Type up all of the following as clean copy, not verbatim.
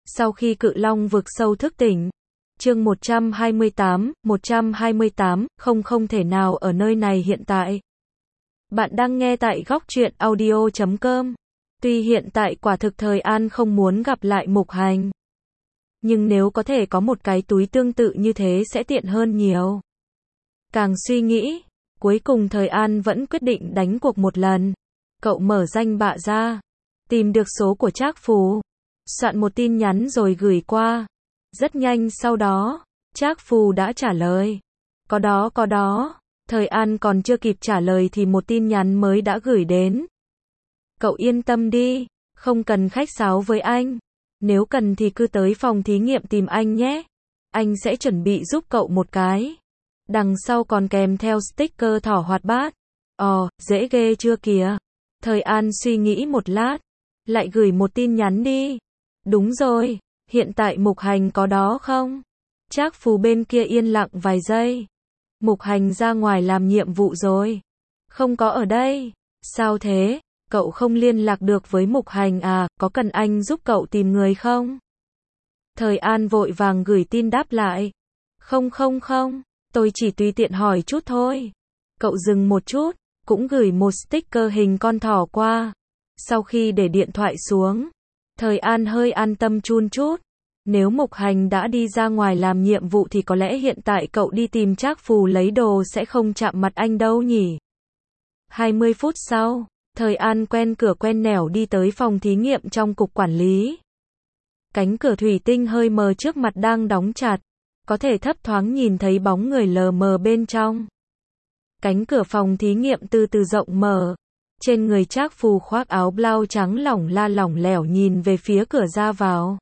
Sau khi cự long vực sâu thức tỉnh. Chương 128, không thể nào ở nơi này hiện tại. Bạn đang nghe tại góc truyện audio.com. Tuy hiện tại quả thực Thời An không muốn gặp lại Mục Hành. Nhưng nếu có thể có một cái túi tương tự như thế sẽ tiện hơn nhiều. Càng suy nghĩ, cuối cùng Thời An vẫn quyết định đánh cuộc một lần. Cậu mở danh bạ ra, tìm được số của Trác Phù, soạn một tin nhắn rồi gửi qua. Rất nhanh sau đó, Trác Phù đã trả lời. Có đó. Thời An còn chưa kịp trả lời thì một tin nhắn mới đã gửi đến. Cậu yên tâm đi, không cần khách sáo với anh. Nếu cần thì cứ tới phòng thí nghiệm tìm anh nhé. Anh sẽ chuẩn bị giúp cậu một cái. Đằng sau còn kèm theo sticker thỏ hoạt bát. Dễ ghê chưa kìa. Thời An suy nghĩ một lát, lại gửi một tin nhắn đi. Đúng rồi, hiện tại Mục Hành có đó không? Trác Phù bên kia yên lặng vài giây. Mục Hành ra ngoài làm nhiệm vụ rồi. Không có ở đây. Sao thế? Cậu không liên lạc được với Mục Hành à? Có cần anh giúp cậu tìm người không? Thời An vội vàng gửi tin đáp lại. Không, tôi chỉ tùy tiện hỏi chút thôi. Cậu dừng một chút, cũng gửi một sticker hình con thỏ qua. Sau khi để điện thoại xuống, Thời An hơi an tâm chun chút. Nếu Mục Hành đã đi ra ngoài làm nhiệm vụ thì có lẽ hiện tại cậu đi tìm Trác Phù lấy đồ sẽ không chạm mặt anh đâu nhỉ. 20 phút sau, Thời An quen cửa quen nẻo đi tới phòng thí nghiệm trong cục quản lý. Cánh cửa thủy tinh hơi mờ trước mặt đang đóng chặt, có thể thấp thoáng nhìn thấy bóng người lờ mờ bên trong. Cánh cửa phòng thí nghiệm từ từ rộng mở. Trên người Trác Phù khoác áo blau trắng lỏng lẻo nhìn về phía cửa ra vào.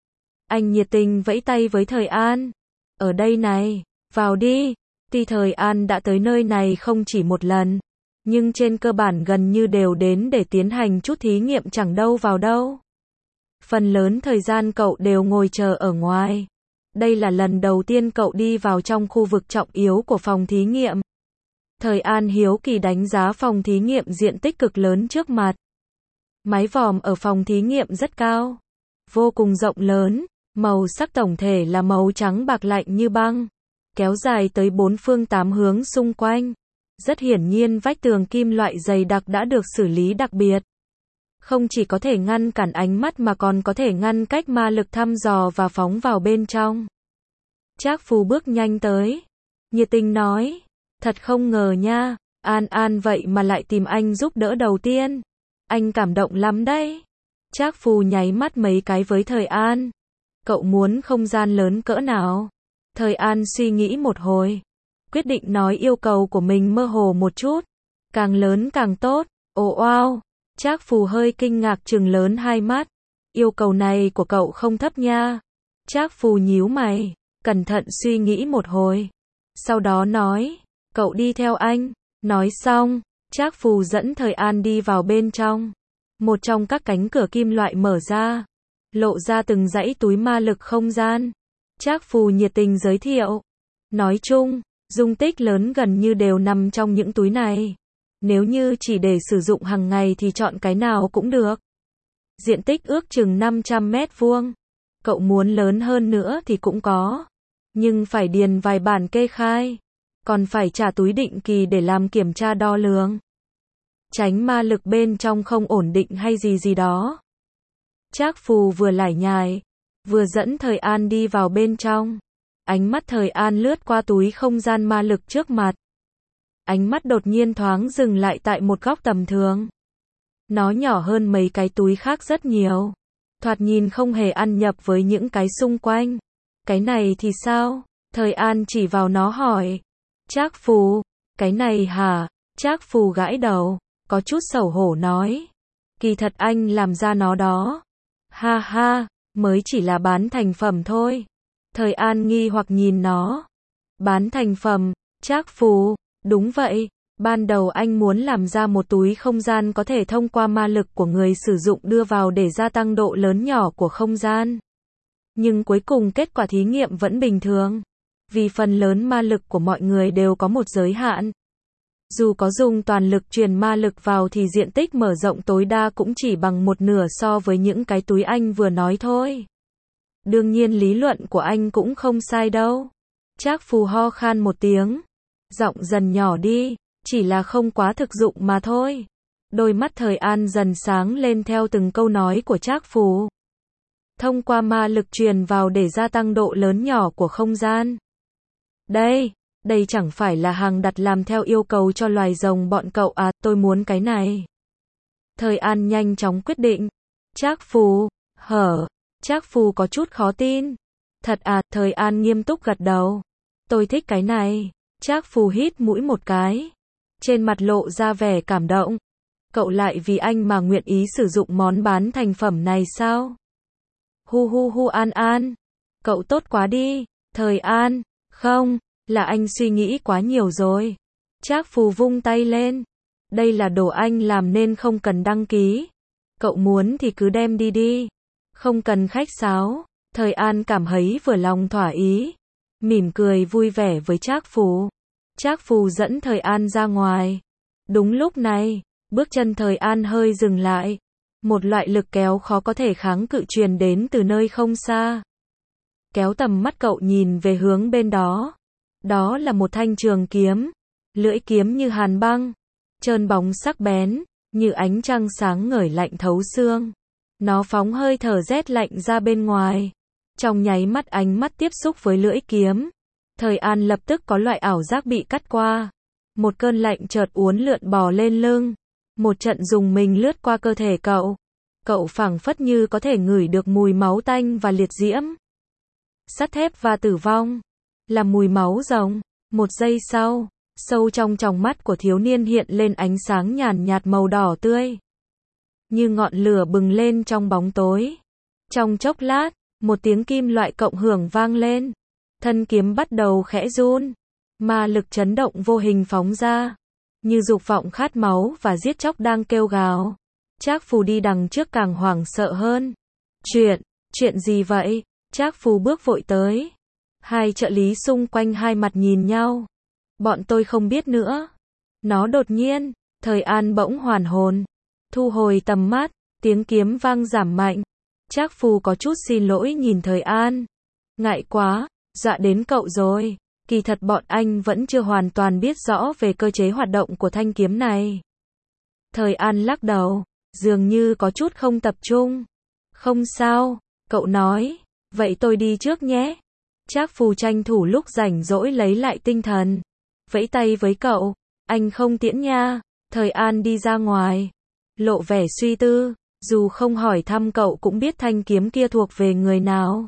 Anh nhiệt tình vẫy tay với Thời An. Ở đây này, vào đi. Tuy Thời An đã tới nơi này không chỉ một lần, nhưng trên cơ bản gần như đều đến để tiến hành chút thí nghiệm chẳng đâu vào đâu. Phần lớn thời gian cậu đều ngồi chờ ở ngoài. Đây là lần đầu tiên cậu đi vào trong khu vực trọng yếu của phòng thí nghiệm. Thời An hiếu kỳ đánh giá phòng thí nghiệm diện tích cực lớn trước mặt. Mái vòm ở phòng thí nghiệm rất cao, vô cùng rộng lớn, màu sắc tổng thể là màu trắng bạc lạnh như băng, kéo dài tới bốn phương tám hướng xung quanh. Rất hiển nhiên vách tường kim loại dày đặc đã được xử lý đặc biệt. Không chỉ có thể ngăn cản ánh mắt mà còn có thể ngăn cách ma lực thăm dò và phóng vào bên trong. Trác Phù bước nhanh tới, nhiệt tình nói. Thật không ngờ nha, An vậy mà lại tìm anh giúp đỡ đầu tiên. Anh cảm động lắm đấy. Trác Phù nháy mắt mấy cái với Thời An. Cậu muốn không gian lớn cỡ nào? Thời An suy nghĩ một hồi, quyết định nói yêu cầu của mình mơ hồ một chút. Càng lớn càng tốt. Wow. Trác Phù hơi kinh ngạc trừng lớn hai mắt. Yêu cầu này của cậu không thấp nha. Trác Phù nhíu mày, cẩn thận suy nghĩ một hồi. Sau đó nói. Cậu đi theo anh. Nói xong, Trác Phù dẫn Thời An đi vào bên trong. Một trong các cánh cửa kim loại mở ra, lộ ra từng dãy túi ma lực không gian. Trác Phù nhiệt tình giới thiệu. Nói chung, dung tích lớn gần như đều nằm trong những túi này. Nếu như chỉ để sử dụng hàng ngày thì chọn cái nào cũng được. Diện tích ước chừng 500 mét vuông. Cậu muốn lớn hơn nữa thì cũng có. Nhưng phải điền vài bản kê khai. Còn phải trả túi định kỳ để làm kiểm tra đo lường. Tránh ma lực bên trong không ổn định hay gì đó. Trác Phù vừa lải nhải, vừa dẫn Thời An đi vào bên trong. Ánh mắt Thời An lướt qua túi không gian ma lực trước mặt. Ánh mắt đột nhiên thoáng dừng lại tại một góc tầm thường. Nó nhỏ hơn mấy cái túi khác rất nhiều. Thoạt nhìn không hề ăn nhập với những cái xung quanh. Cái này thì sao? Thời An chỉ vào nó hỏi. Trác Phù, cái này hả? Trác Phù gãi đầu, có chút xấu hổ nói. Kỳ thật anh làm ra nó đó. Ha, mới chỉ là bán thành phẩm thôi. Thời An nghi hoặc nhìn nó. Bán thành phẩm, Trác Phù, đúng vậy. Ban đầu anh muốn làm ra một túi không gian có thể thông qua ma lực của người sử dụng đưa vào để gia tăng độ lớn nhỏ của không gian. Nhưng cuối cùng kết quả thí nghiệm vẫn bình thường. Vì phần lớn ma lực của mọi người đều có một giới hạn. Dù có dùng toàn lực truyền ma lực vào thì diện tích mở rộng tối đa cũng chỉ bằng một nửa so với những cái túi anh vừa nói thôi. Đương nhiên lý luận của anh cũng không sai đâu. Trác Phù ho khan một tiếng. Giọng dần nhỏ đi, chỉ là không quá thực dụng mà thôi. Đôi mắt Thời An dần sáng lên theo từng câu nói của Trác Phù. Thông qua ma lực truyền vào để gia tăng độ lớn nhỏ của không gian. Đây chẳng phải là hàng đặt làm theo yêu cầu cho loài rồng bọn cậu à, tôi muốn cái này. Thời An nhanh chóng quyết định. Trác Phù, Trác Phù có chút khó tin. Thật à, Thời An nghiêm túc gật đầu. Tôi thích cái này. Trác Phù hít mũi một cái. Trên mặt lộ ra vẻ cảm động. Cậu lại vì anh mà nguyện ý sử dụng món bán thành phẩm này sao? Hu An. Cậu tốt quá đi. Thời An, không, là anh suy nghĩ quá nhiều rồi. Trác Phù vung tay lên. Đây là đồ anh làm nên không cần đăng ký. Cậu muốn thì cứ đem đi. Không cần khách sáo. Thời An cảm thấy vừa lòng thỏa ý. Mỉm cười vui vẻ với Trác Phù. Trác Phù dẫn Thời An ra ngoài. Đúng lúc này, bước chân Thời An hơi dừng lại. Một loại lực kéo khó có thể kháng cự truyền đến từ nơi không xa. Kéo tầm mắt cậu nhìn về hướng bên đó. Đó là một thanh trường kiếm. Lưỡi kiếm như hàn băng. Trơn bóng sắc bén, như ánh trăng sáng ngời lạnh thấu xương. Nó phóng hơi thở rét lạnh ra bên ngoài. Trong nháy mắt ánh mắt tiếp xúc với lưỡi kiếm. Thời An lập tức có loại ảo giác bị cắt qua. Một cơn lạnh chợt uốn lượn bò lên lưng. Một trận rùng mình lướt qua cơ thể cậu. Cậu phảng phất như có thể ngửi được mùi máu tanh và liệt diễm. Sắt thép và tử vong. Là mùi máu rồng. Một giây sau, sâu trong tròng mắt của thiếu niên hiện lên ánh sáng nhàn nhạt màu đỏ tươi. Như ngọn lửa bừng lên trong bóng tối. Trong chốc lát, một tiếng kim loại cộng hưởng vang lên. Thân kiếm bắt đầu khẽ run. Ma lực chấn động vô hình phóng ra. Như dục vọng khát máu và giết chóc đang kêu gào. Trác Phù đi đằng trước càng hoảng sợ hơn. Chuyện gì vậy? Trác Phù bước vội tới. Hai trợ lý xung quanh hai mặt nhìn nhau. Bọn tôi không biết nữa. Nó đột nhiên, Thời An bỗng hoàn hồn. Thu hồi tầm mắt, tiếng kiếm vang giảm mạnh. Trác Phù có chút xin lỗi nhìn Thời An. Ngại quá, dọa đến cậu rồi. Kỳ thật bọn anh vẫn chưa hoàn toàn biết rõ về cơ chế hoạt động của thanh kiếm này. Thời An lắc đầu, dường như có chút không tập trung. Không sao, cậu nói. Vậy tôi đi trước nhé. Trác Phù tranh thủ lúc rảnh rỗi lấy lại tinh thần. Vẫy tay với cậu. Anh không tiễn nha. Thời An đi ra ngoài. Lộ vẻ suy tư. Dù không hỏi thăm cậu cũng biết thanh kiếm kia thuộc về người nào.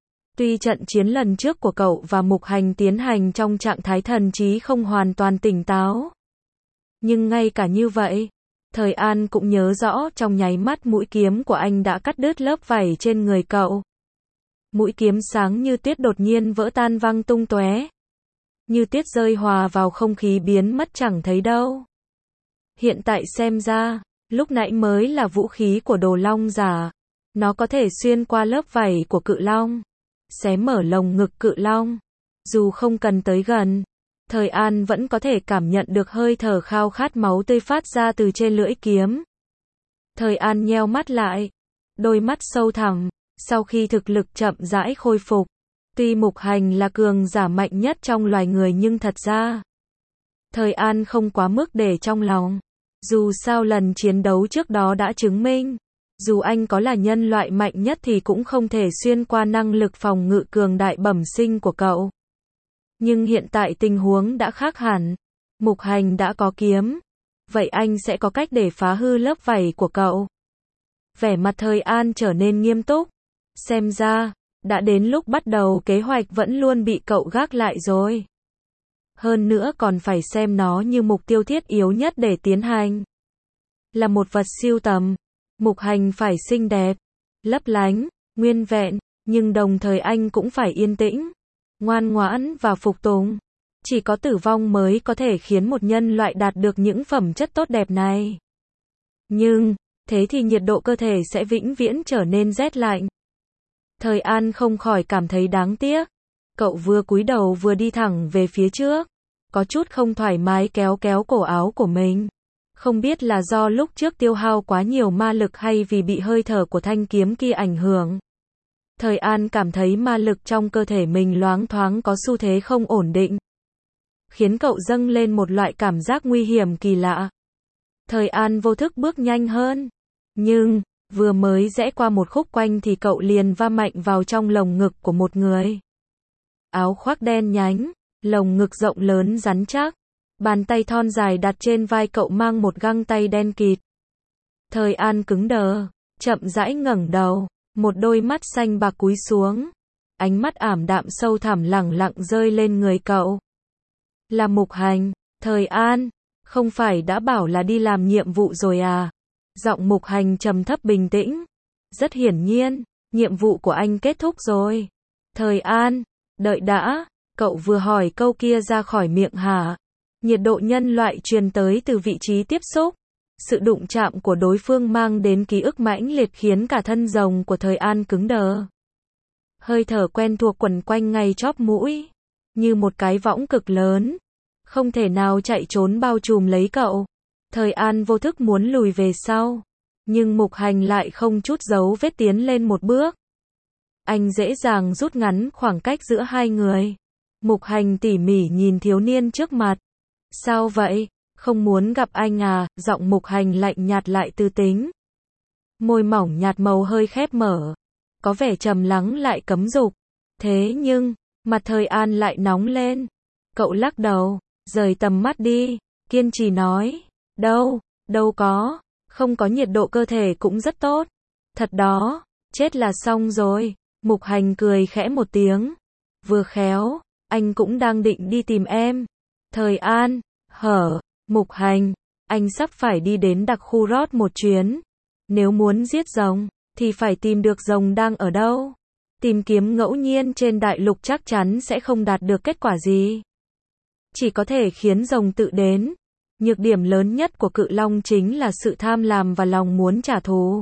Tuy trận chiến lần trước của cậu và Mục Hành tiến hành trong trạng thái thần trí không hoàn toàn tỉnh táo. Nhưng ngay cả như vậy, Thời An cũng nhớ rõ trong nháy mắt mũi kiếm của anh đã cắt đứt lớp vảy trên người cậu. Mũi kiếm sáng như tuyết đột nhiên vỡ tan văng tung tóe. Như tuyết rơi hòa vào không khí biến mất chẳng thấy đâu. Hiện tại xem ra, lúc nãy mới là vũ khí của đồ long giả. Nó có thể xuyên qua lớp vảy của cự long. Xé mở lồng ngực cự long. Dù không cần tới gần, Thời An vẫn có thể cảm nhận được hơi thở khao khát máu tươi phát ra từ trên lưỡi kiếm. Thời An nheo mắt lại. Đôi mắt sâu thẳm. Sau khi thực lực chậm rãi khôi phục. Tuy Mục Hành là cường giả mạnh nhất trong loài người nhưng thật ra Thời An không quá mức để trong lòng. Dù sao lần chiến đấu trước đó đã chứng minh. Dù anh có là nhân loại mạnh nhất thì cũng không thể xuyên qua năng lực phòng ngự cường đại bẩm sinh của cậu. Nhưng hiện tại tình huống đã khác hẳn. Mục Hành đã có kiếm. Vậy anh sẽ có cách để phá hư lớp vảy của cậu. Vẻ mặt Thời An trở nên nghiêm túc. Xem ra, đã đến lúc bắt đầu kế hoạch vẫn luôn bị cậu gác lại rồi. Hơn nữa còn phải xem nó như mục tiêu thiết yếu nhất để tiến hành. Là một vật sưu tầm. Mục Hành phải xinh đẹp, lấp lánh, nguyên vẹn, nhưng đồng thời anh cũng phải yên tĩnh, ngoan ngoãn và phục tùng. Chỉ có tử vong mới có thể khiến một nhân loại đạt được những phẩm chất tốt đẹp này. Nhưng, thế thì nhiệt độ cơ thể sẽ vĩnh viễn trở nên rét lạnh. Thời An không khỏi cảm thấy đáng tiếc. Cậu vừa cúi đầu vừa đi thẳng về phía trước, có chút không thoải mái kéo cổ áo của mình. Không biết là do lúc trước tiêu hao quá nhiều ma lực hay vì bị hơi thở của thanh kiếm kia ảnh hưởng. Thời An cảm thấy ma lực trong cơ thể mình loáng thoáng có xu thế không ổn định, khiến cậu dâng lên một loại cảm giác nguy hiểm kỳ lạ. Thời An vô thức bước nhanh hơn, nhưng vừa mới rẽ qua một khúc quanh thì cậu liền va mạnh vào trong lồng ngực của một người. Áo khoác đen nhánh, lồng ngực rộng lớn rắn chắc, bàn tay thon dài đặt trên vai cậu mang một găng tay đen kịt. Thời An cứng đờ, chậm rãi ngẩng đầu, một đôi mắt xanh bạc cúi xuống, ánh mắt ảm đạm sâu thẳm lẳng lặng rơi lên người cậu. Là Mục Hành. Thời An, không phải đã bảo là đi làm nhiệm vụ rồi à? Giọng Mục Hành trầm thấp bình tĩnh. Rất hiển nhiên, nhiệm vụ của anh kết thúc rồi. Thời An, đợi đã, cậu vừa hỏi câu kia ra khỏi miệng hả? Nhiệt độ nhân loại truyền tới từ vị trí tiếp xúc. Sự đụng chạm của đối phương mang đến ký ức mãnh liệt khiến cả thân rồng của Thời An cứng đờ. Hơi thở quen thuộc quẩn quanh ngay chóp mũi, như một cái võng cực lớn, không thể nào chạy trốn bao trùm lấy cậu. Thời An vô thức muốn lùi về sau, nhưng Mục Hành lại không chút dấu vết tiến lên một bước. Anh dễ dàng rút ngắn khoảng cách giữa hai người. Mục Hành tỉ mỉ nhìn thiếu niên trước mặt. Sao vậy? Không muốn gặp anh à? Giọng Mục Hành lạnh nhạt lại tư tính. Môi mỏng nhạt màu hơi khép mở, có vẻ trầm lắng lại cấm dục. Thế nhưng, mặt Thời An lại nóng lên. Cậu lắc đầu, rời tầm mắt đi, kiên trì nói. Đâu có, không có, nhiệt độ cơ thể cũng rất tốt. Thật đó, chết là xong rồi. Mục Hành cười khẽ một tiếng. Vừa khéo, anh cũng đang định đi tìm em. Thời An, Mục Hành, anh sắp phải đi đến đặc khu rót một chuyến. Nếu muốn giết rồng, thì phải tìm được rồng đang ở đâu. Tìm kiếm ngẫu nhiên trên đại lục chắc chắn sẽ không đạt được kết quả gì. Chỉ có thể khiến rồng tự đến. Nhược điểm lớn nhất của cự long chính là sự tham lam và lòng muốn trả thù.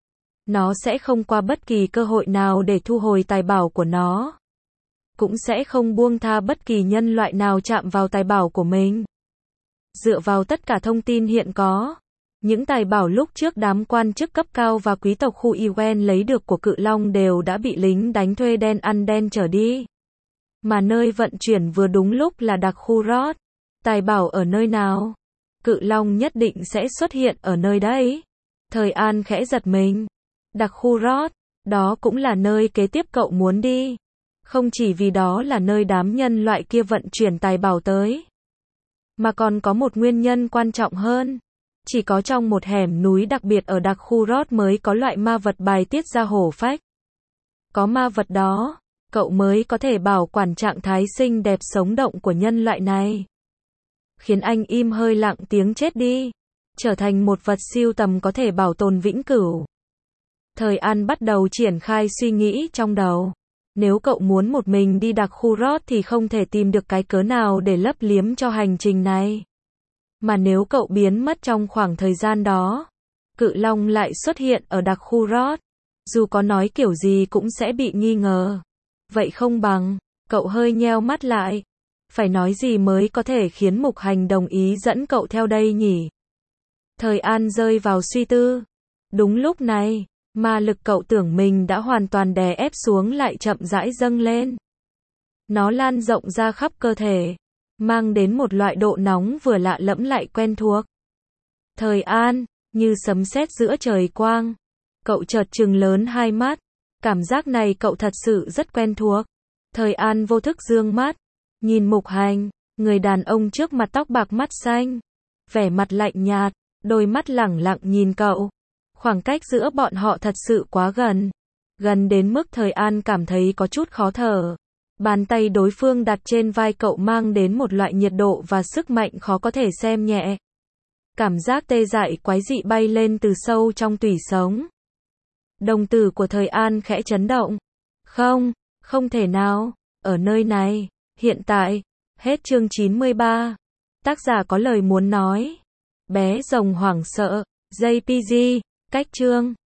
Nó sẽ không qua bất kỳ cơ hội nào để thu hồi tài bảo của nó. Cũng sẽ không buông tha bất kỳ nhân loại nào chạm vào tài bảo của mình. Dựa vào tất cả thông tin hiện có, những tài bảo lúc trước đám quan chức cấp cao và quý tộc khu Iwen lấy được của cự long đều đã bị lính đánh thuê đen ăn đen trở đi. Mà nơi vận chuyển vừa đúng lúc là đặc khu Rod. Tài bảo ở nơi nào? Cự long nhất định sẽ xuất hiện ở nơi đấy. Thời An khẽ giật mình. Đặc khu Rod, đó cũng là nơi kế tiếp cậu muốn đi. Không chỉ vì đó là nơi đám nhân loại kia vận chuyển tài bảo tới, mà còn có một nguyên nhân quan trọng hơn. Chỉ có trong một hẻm núi đặc biệt ở đặc khu Rod mới có loại ma vật bài tiết ra hổ phách. Có ma vật đó, cậu mới có thể bảo quản trạng thái xinh đẹp sống động của nhân loại này. Khiến anh im hơi lặng tiếng chết đi. Trở thành một vật sưu tầm có thể bảo tồn vĩnh cửu. Thời An bắt đầu triển khai suy nghĩ trong đầu. Nếu cậu muốn một mình đi đặc khu Rod thì không thể tìm được cái cớ nào để lấp liếm cho hành trình này. Mà nếu cậu biến mất trong khoảng thời gian đó, cự long lại xuất hiện ở đặc khu Rod, dù có nói kiểu gì cũng sẽ bị nghi ngờ. Vậy không bằng, cậu hơi nheo mắt lại. Phải nói gì mới có thể khiến Mục Hành đồng ý dẫn cậu theo đây nhỉ? Thời An rơi vào suy tư. Đúng lúc này, ma lực cậu tưởng mình đã hoàn toàn đè ép xuống lại chậm rãi dâng lên. Nó lan rộng ra khắp cơ thể, mang đến một loại độ nóng vừa lạ lẫm lại quen thuộc. Thời An, như sấm sét giữa trời quang. Cậu chợt trừng lớn hai mắt. Cảm giác này cậu thật sự rất quen thuộc. Thời An vô thức dương mắt, nhìn Mục Hành, người đàn ông trước mặt tóc bạc mắt xanh. Vẻ mặt lạnh nhạt, đôi mắt lẳng lặng nhìn cậu. Khoảng cách giữa bọn họ thật sự quá gần. Gần đến mức Thời An cảm thấy có chút khó thở. Bàn tay đối phương đặt trên vai cậu mang đến một loại nhiệt độ và sức mạnh khó có thể xem nhẹ. Cảm giác tê dại quái dị bay lên từ sâu trong tủy sống. Đồng tử của Thời An khẽ chấn động. Không thể nào, ở nơi này, hiện tại. Hết chương 93. Tác giả có lời muốn nói. Bé rồng hoảng sợ. JPG, cách chương.